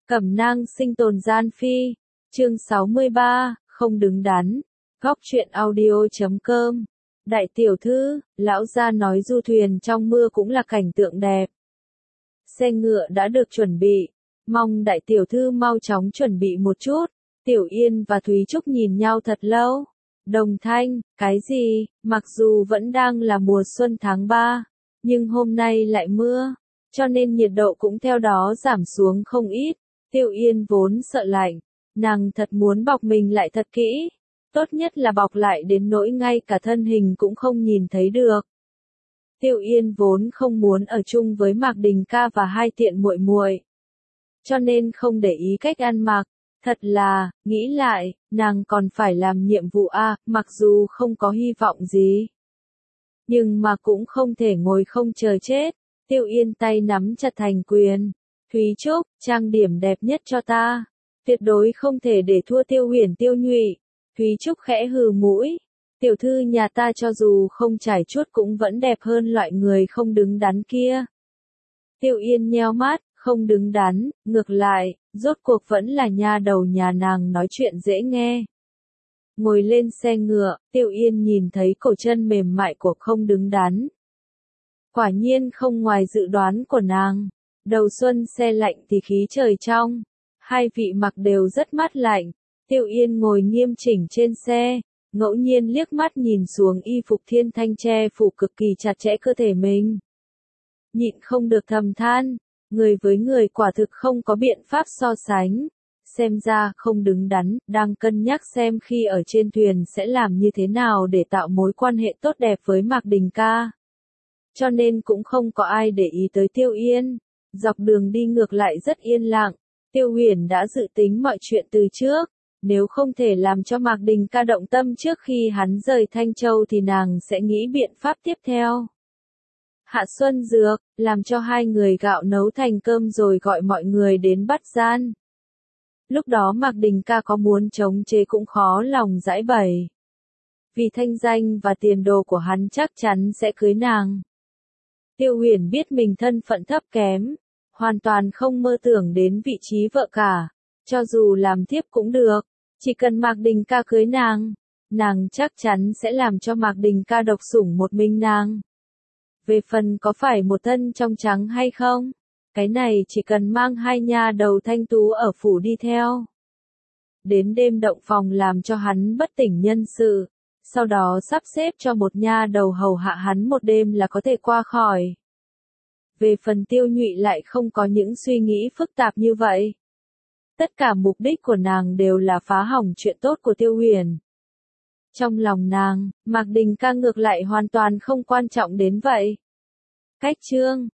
Cẩm nang sinh tồn gian phi. Chương 63, không đứng đắn. Góc truyện audio.com. Đại tiểu thư, lão gia nói du thuyền trong mưa cũng là cảnh tượng đẹp. Xe ngựa đã được chuẩn bị, mong đại tiểu thư mau chóng chuẩn bị một chút. Tiểu Yên và Thúy Trúc nhìn nhau thật lâu. Đồng thanh, cái gì, mặc dù vẫn đang là mùa xuân tháng 3, nhưng hôm nay lại mưa, cho nên nhiệt độ cũng theo đó giảm xuống không ít. Tiểu Yên vốn sợ lạnh, nàng thật muốn bọc mình lại thật kỹ, tốt nhất là bọc lại đến nỗi ngay cả thân hình cũng không nhìn thấy được. Tiểu Yên vốn không muốn ở chung với Mạc Đình ca và hai tiện muội muội, cho nên không để ý cách ăn mặc. Thật là, nghĩ lại, nàng còn phải làm nhiệm vụ mặc dù không có hy vọng gì. Nhưng mà cũng không thể ngồi không chờ chết. Tiểu Yên tay nắm chặt thành quyền. Thúy Trúc, trang điểm đẹp nhất cho ta. Tuyệt đối không thể để thua Tiêu Huyền Tiêu Nhụy. Thúy Trúc khẽ hừ mũi. Tiểu thư nhà ta cho dù không trải chuốt cũng vẫn đẹp hơn loại người không đứng đắn kia. Tiểu Yên nheo mắt, không đứng đắn, ngược lại, rốt cuộc vẫn là nha đầu nhà nàng nói chuyện dễ nghe. Ngồi lên xe ngựa, Tiểu Yên nhìn thấy cổ chân mềm mại của không đứng đắn. Quả nhiên không ngoài dự đoán của nàng. Đầu xuân xe lạnh thì khí trời trong. Hai vị mặc đều rất mát lạnh. Tiểu Yên ngồi nghiêm chỉnh trên xe, ngẫu nhiên liếc mắt nhìn xuống y phục thiên thanh che phủ cực kỳ chặt chẽ cơ thể mình. Nhịn không được thầm than. Người với người quả thực không có biện pháp so sánh. Xem ra không đứng đắn, đang cân nhắc xem khi ở trên thuyền sẽ làm như thế nào để tạo mối quan hệ tốt đẹp với Mạc Đình ca. Cho nên cũng không có ai để ý tới Tiểu Yên. Dọc đường đi ngược lại rất yên lặng. Tiêu Huyền đã dự tính mọi chuyện từ trước. Nếu không thể làm cho Mạc Đình ca động tâm trước khi hắn rời Thanh Châu thì nàng sẽ nghĩ biện pháp tiếp theo. Hạ Xuân Dược, làm cho hai người gạo nấu thành cơm rồi gọi mọi người đến bắt gian. Lúc đó Mạc Đình ca có muốn chống chế cũng khó lòng giải bày. Vì thanh danh và tiền đồ của hắn chắc chắn sẽ cưới nàng. Tiêu Huyền biết mình thân phận thấp kém, hoàn toàn không mơ tưởng đến vị trí vợ cả, cho dù làm thiếp cũng được, chỉ cần Mạc Đình ca cưới nàng chắc chắn sẽ làm cho Mạc Đình ca độc sủng một mình nàng. Về phần có phải một thân trong trắng hay không, cái này chỉ cần mang hai nha đầu thanh tú ở phủ đi theo. Đến đêm động phòng làm cho hắn bất tỉnh nhân sự, sau đó sắp xếp cho một nha đầu hầu hạ hắn một đêm là có thể qua khỏi. Về phần Tiêu Nhụy lại không có những suy nghĩ phức tạp như vậy. Tất cả mục đích của nàng đều là phá hỏng chuyện tốt của Tiêu Huyền. Trong lòng nàng, Mạc Đình ca ngược lại hoàn toàn không quan trọng đến vậy. Cách chương